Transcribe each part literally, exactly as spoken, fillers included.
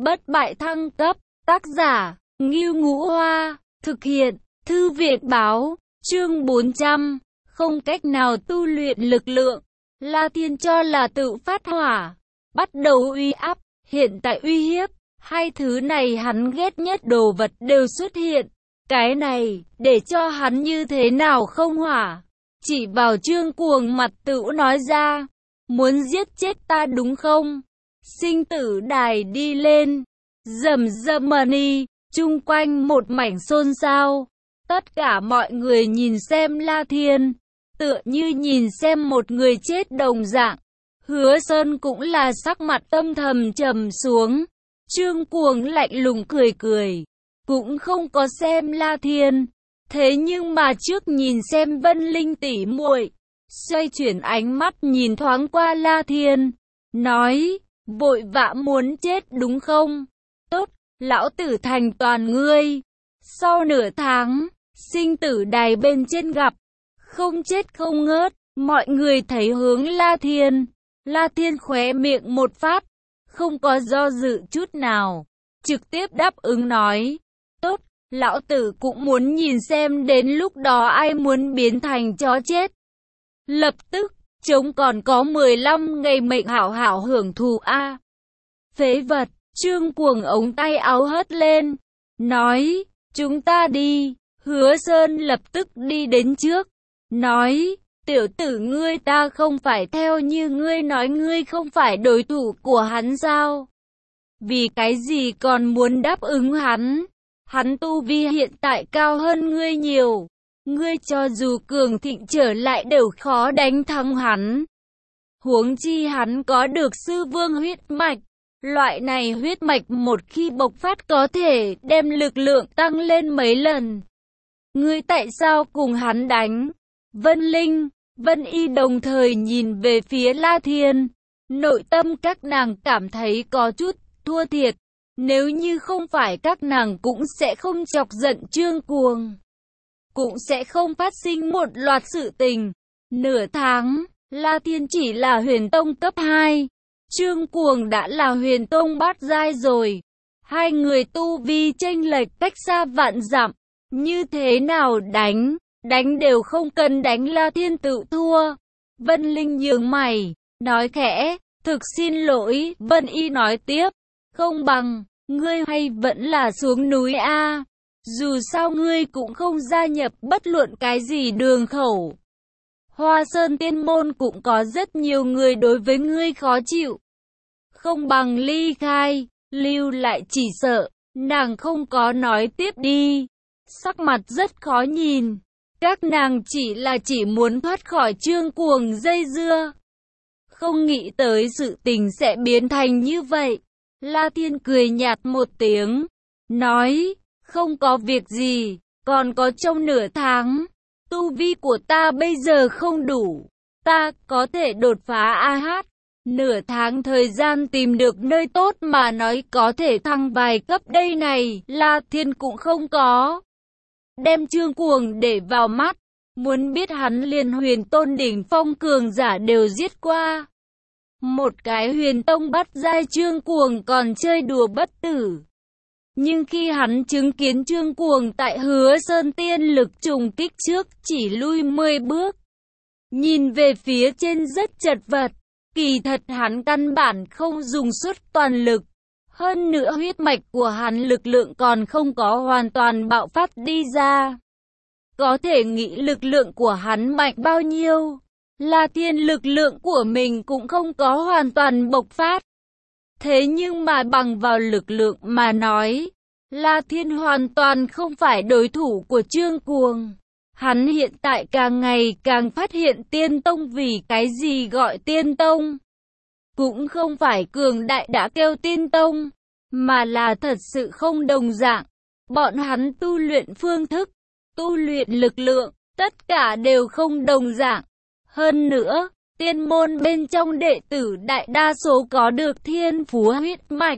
bất bại thăng cấp, tác giả, Ngưu Ngũ Hoa, thực hiện, Thư viện báo, chương bốn trăm, không cách nào tu luyện lực lượng, La Thiên cho là tự phát hỏa, bắt đầu uy áp, hiện tại uy hiếp, hai thứ này hắn ghét nhất đồ vật đều xuất hiện, cái này, để cho hắn như thế nào không hỏa, chỉ vào Trương Cuồng mặt tựu nói ra, muốn giết chết ta đúng không? Sinh tử đài đi lên, rầm rầm mani, chung quanh một mảnh xôn xao. Tất cả mọi người nhìn xem La Thiên, tựa như nhìn xem một người chết đồng dạng. Hứa Sơn cũng là sắc mặt âm thầm trầm xuống. Trương Cuồng lạnh lùng cười cười, cũng không có xem La Thiên. Thế nhưng mà trước nhìn xem Vân Linh tỷ muội, xoay chuyển ánh mắt nhìn thoáng qua La Thiên, nói, vội vã muốn chết đúng không? Tốt, lão tử thành toàn ngươi. Sau nửa tháng, sinh tử đài bên trên gặp, không chết không ngớt, mọi người thấy hướng La Thiên. La Thiên khóe miệng một phát, không có do dự chút nào, trực tiếp đáp ứng nói, tốt, lão tử cũng muốn nhìn xem đến lúc đó ai muốn biến thành chó chết. Lập tức, trống còn có mười lăm ngày mệnh hảo hảo hưởng thụ a. Phế vật, Trương Cuồng ống tay áo hất lên, nói, chúng ta đi. Hứa Sơn lập tức đi đến trước, nói, tiểu tử ngươi ta không phải theo như ngươi nói ngươi không phải đối thủ của hắn sao? Vì cái gì còn muốn đáp ứng hắn? Hắn tu vi hiện tại cao hơn ngươi nhiều. Ngươi cho dù cường thịnh trở lại đều khó đánh thắng hắn. Huống chi hắn có được sư vương huyết mạch. Loại này huyết mạch một khi bộc phát có thể đem lực lượng tăng lên mấy lần. Ngươi tại sao cùng hắn đánh? Vân Linh, Vân Y đồng thời nhìn về phía La Thiên. Nội tâm các nàng cảm thấy có chút thua thiệt. Nếu như không phải các nàng cũng sẽ không chọc giận Trương Cuồng. Cũng sẽ không phát sinh một loạt sự tình. Nửa tháng, La Thiên chỉ là huyền tông cấp hai. Trương Cuồng đã là huyền tông bát giai rồi. Hai người tu vi chênh lệch cách xa vạn dặm. Như thế nào đánh? Đánh đều không cần đánh, La Thiên tự thua. Vân Linh nhướng mày, nói khẽ, thực xin lỗi. Vân Y nói tiếp, không bằng, ngươi hay vẫn là xuống núi a. Dù sao ngươi cũng không gia nhập bất luận cái gì đường khẩu. Hoa Sơn Tiên Môn cũng có rất nhiều người đối với ngươi khó chịu. Không bằng ly khai, lưu lại chỉ sợ, nàng không có nói tiếp đi. Sắc mặt rất khó nhìn. Các nàng chỉ là chỉ muốn thoát khỏi Trương Cuồng dây dưa. Không nghĩ tới sự tình sẽ biến thành như vậy. La Thiên cười nhạt một tiếng, nói, không có việc gì, còn có trong nửa tháng. Tu vi của ta bây giờ không đủ, ta có thể đột phá a hát. Nửa tháng thời gian tìm được nơi tốt mà nói có thể thăng vài cấp đây này, La Thiên cũng không có. Đem Trương Cuồng để vào mắt, muốn biết hắn liền huyền tôn đỉnh phong cường giả đều giết qua. Một cái huyền tông bắt giai Trương Cuồng còn chơi đùa bất tử. Nhưng khi hắn chứng kiến Trương Cuồng tại Hứa Sơn tiên lực trùng kích trước chỉ lui mười bước. Nhìn về phía trên rất chật vật, kỳ thật hắn căn bản không dùng suốt toàn lực. Hơn nữa huyết mạch của hắn lực lượng còn không có hoàn toàn bạo phát đi ra. Có thể nghĩ lực lượng của hắn mạnh bao nhiêu. La Thiên lực lượng của mình cũng không có hoàn toàn bộc phát. Thế nhưng mà bằng vào lực lượng mà nói, La Thiên hoàn toàn không phải đối thủ của Trương Cuồng. Hắn hiện tại càng ngày càng phát hiện tiên tông vì cái gì gọi tiên tông. Cũng không phải cường đại đã kêu tiên tông, mà là thật sự không đồng dạng. Bọn hắn tu luyện phương thức, tu luyện lực lượng, tất cả đều không đồng dạng. Hơn nữa, tiên môn bên trong đệ tử đại đa số có được thiên phú huyết mạch.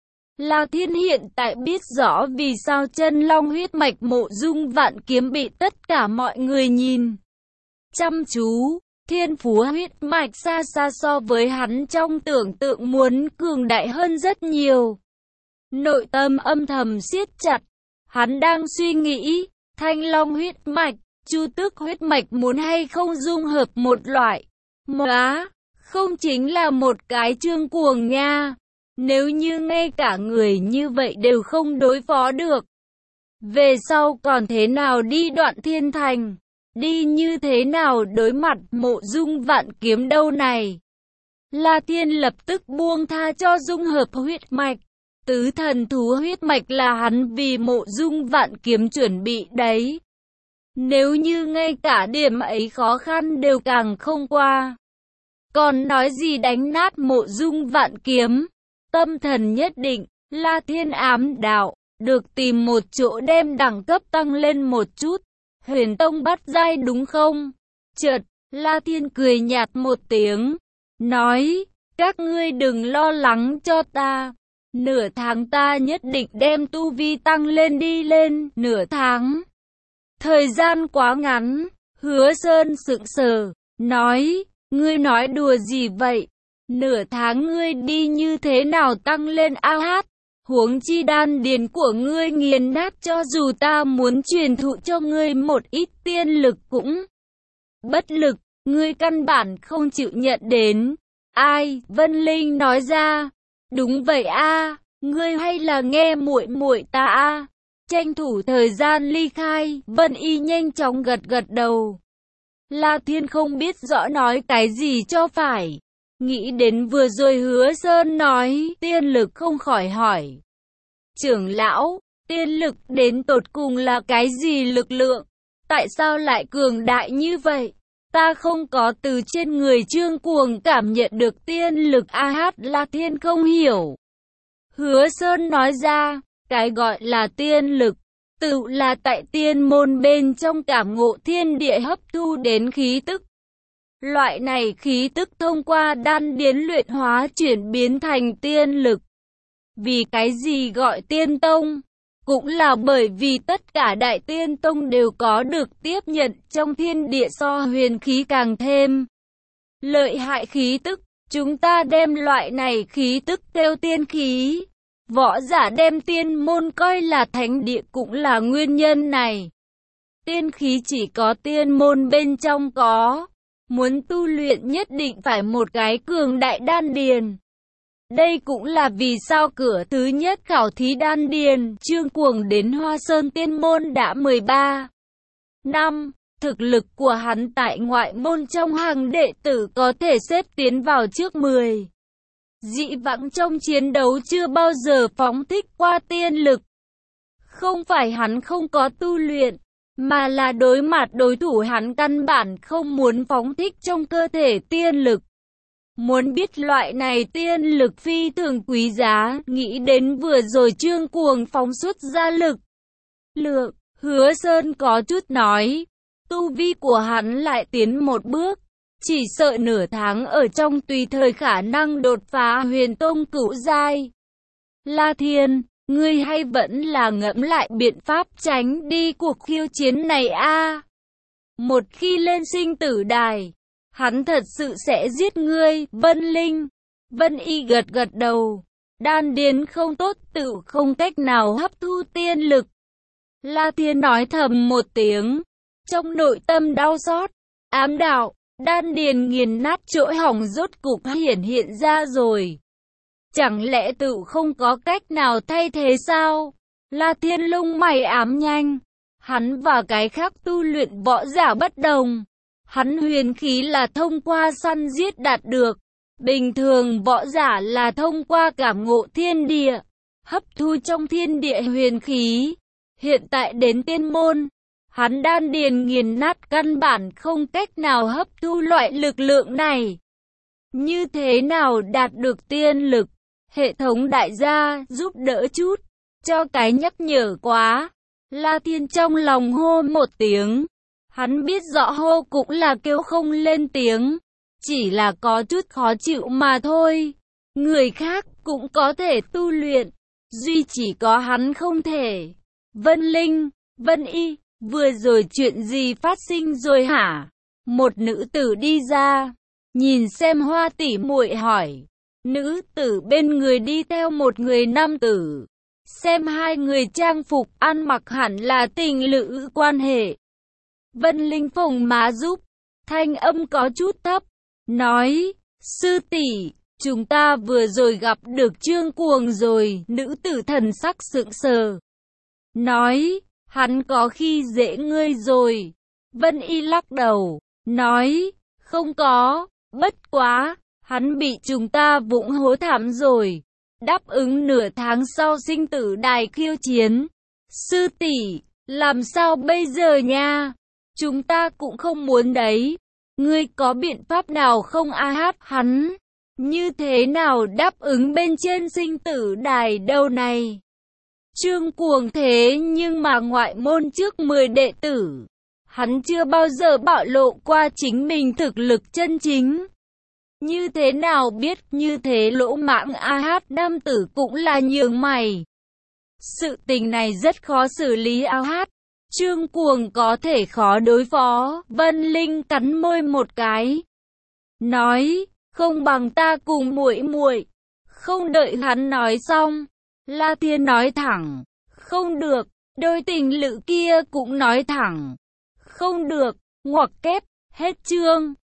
La Thiên hiện tại biết rõ vì sao chân long huyết mạch Mộ Dung Vạn Kiếm bị tất cả mọi người nhìn chăm chú. Thiên phú huyết mạch xa xa so với hắn trong tưởng tượng muốn cường đại hơn rất nhiều. nội tâm âm thầm siết chặt. Hắn đang suy nghĩ, Thanh Long huyết mạch, Chu Tước huyết mạch muốn hay không dung hợp một loại. Móa, không chính là một cái Trương Cuồng nha. Nếu như ngay cả người như vậy đều không đối phó được, về sau còn thế nào đi Đoạn Thiên Thành? Đi như thế nào đối mặt Mộ Dung Vạn Kiếm đâu này? La Thiên lập tức buông tha cho dung hợp huyết mạch. Tứ thần thú huyết mạch là hắn vì Mộ Dung Vạn Kiếm chuẩn bị đấy. Nếu như ngay cả điểm ấy khó khăn đều càng không qua, còn nói gì đánh nát Mộ Dung Vạn Kiếm? Tâm thần nhất định, La Thiên ám đạo, được tìm một chỗ đem đẳng cấp tăng lên một chút. Huyền Tông bắt giai đúng không? Chợt, La Thiên cười nhạt một tiếng, nói, các ngươi đừng lo lắng cho ta. Nửa tháng ta nhất định đem tu vi tăng lên đi lên, nửa tháng. Thời gian quá ngắn, Hứa Sơn sững sờ, nói, ngươi nói đùa gì vậy? Nửa tháng ngươi đi như thế nào tăng lên a hát? Huống chi đan điền của ngươi nghiền nát, cho dù ta muốn truyền thụ cho ngươi một ít tiên lực cũng bất lực, ngươi căn bản không chịu nhận đến. Ai? Vân Linh nói ra. Đúng vậy a, ngươi hay là nghe muội muội ta a. Tranh thủ thời gian ly khai, Vân Y nhanh chóng gật gật đầu. La Thiên không biết rõ nói cái gì cho phải. Nghĩ đến vừa rồi Hứa Sơn nói, tiên lực không khỏi hỏi. Trưởng lão, tiên lực đến tột cùng là cái gì lực lượng? Tại sao lại cường đại như vậy? Ta không có từ trên người Trương Cuồng cảm nhận được tiên lực a hát. La Thiên không hiểu. Hứa Sơn nói ra, cái gọi là tiên lực, tự là tại tiên môn bên trong cảm ngộ thiên địa hấp thu đến khí tức. Loại này khí tức thông qua đan điền luyện hóa chuyển biến thành tiên lực. Vì cái gì gọi tiên tông? Cũng là bởi vì tất cả đại tiên tông đều có được tiếp nhận trong thiên địa so huyền khí càng thêm lợi hại khí tức. Chúng ta đem loại này khí tức kêu tiên khí. Võ giả đem tiên môn coi là thánh địa cũng là nguyên nhân này. Tiên khí chỉ có tiên môn bên trong có. Muốn tu luyện nhất định phải một cái cường đại đan điền. Đây cũng là vì sao cửa thứ nhất khảo thí đan điền, Trương Cuồng đến Hoa Sơn Tiên môn đã mười ba năm. Thực lực của hắn tại ngoại môn trong hàng đệ tử có thể xếp tiến vào trước mười. Dị vãng trong chiến đấu chưa bao giờ phóng thích qua tiên lực. Không phải hắn không có tu luyện, mà là đối mặt đối thủ hắn căn bản không muốn phóng thích trong cơ thể tiên lực. Muốn biết loại này tiên lực phi thường quý giá, nghĩ đến vừa rồi Trương Cuồng phóng xuất ra lực lượng, Hứa Sơn có chút nói, tu vi của hắn lại tiến một bước, chỉ sợ nửa tháng ở trong tùy thời khả năng đột phá huyền tông cửu giai. La Thiên, ngươi hay vẫn là ngẫm lại biện pháp tránh đi cuộc khiêu chiến này a. Một khi lên sinh tử đài, hắn thật sự sẽ giết ngươi. Vân Linh, Vân Y gật gật đầu. Đan điền không tốt tự không cách nào hấp thu tiên lực. La Thiên nói thầm một tiếng, trong nội tâm đau xót, ám đạo, đan điền nghiền nát chỗ hỏng rốt cục hiển hiện ra rồi. Chẳng lẽ tự không có cách nào thay thế sao? La Thiên lông mày ám nhanh. Hắn và cái khác tu luyện võ giả bất đồng. Hắn huyền khí là thông qua săn giết đạt được. Bình thường võ giả là thông qua cảm ngộ thiên địa, hấp thu trong thiên địa huyền khí. Hiện tại đến tiên môn, hắn đan điền nghiền nát căn bản không cách nào hấp thu loại lực lượng này. Như thế nào đạt được tiên lực? Hệ thống đại gia giúp đỡ chút, cho cái nhắc nhở quá. La Thiên trong lòng hô một tiếng. Hắn biết rõ hô cũng là kêu không lên tiếng, chỉ là có chút khó chịu mà thôi. Người khác cũng có thể tu luyện, duy chỉ có hắn không thể. Vân Linh, Vân Y, vừa rồi chuyện gì phát sinh rồi hả? Một nữ tử đi ra, nhìn xem Hoa tỷ muội hỏi. Nữ tử bên người đi theo một người nam tử. xem hai người trang phục ăn mặc hẳn là tình lữ quan hệ. Vân Linh phồng má giúp, thanh âm có chút thấp, nói, sư tỷ, chúng ta vừa rồi gặp được Trương Cuồng rồi. Nữ tử thần sắc sững sờ, nói, hắn có khi dễ ngươi rồi. Vân Y lắc đầu, nói, không có, bất quá, hắn bị chúng ta vụng hố thảm rồi, đáp ứng nửa tháng sau sinh tử đài khiêu chiến. Sư tỷ, làm sao bây giờ nha? Chúng ta cũng không muốn đấy. Ngươi có biện pháp nào không a hát hắn? Như thế nào đáp ứng bên trên sinh tử đài đâu này? Trương Cuồng thế nhưng mà ngoại môn trước mười đệ tử. Hắn chưa bao giờ bạo lộ qua chính mình thực lực chân chính. Như thế nào biết như thế lỗ mãng a hát nam tử cũng là nhướng mày. Sự tình này rất khó xử lý a hát. Trương Cuồng có thể khó đối phó. Vân Linh cắn môi một cái, nói, không bằng ta cùng muội muội. Không đợi hắn nói xong, La Thiên nói thẳng, không được. Đôi tình lữ kia cũng nói thẳng, không được. Ngoặc kép, hết chương.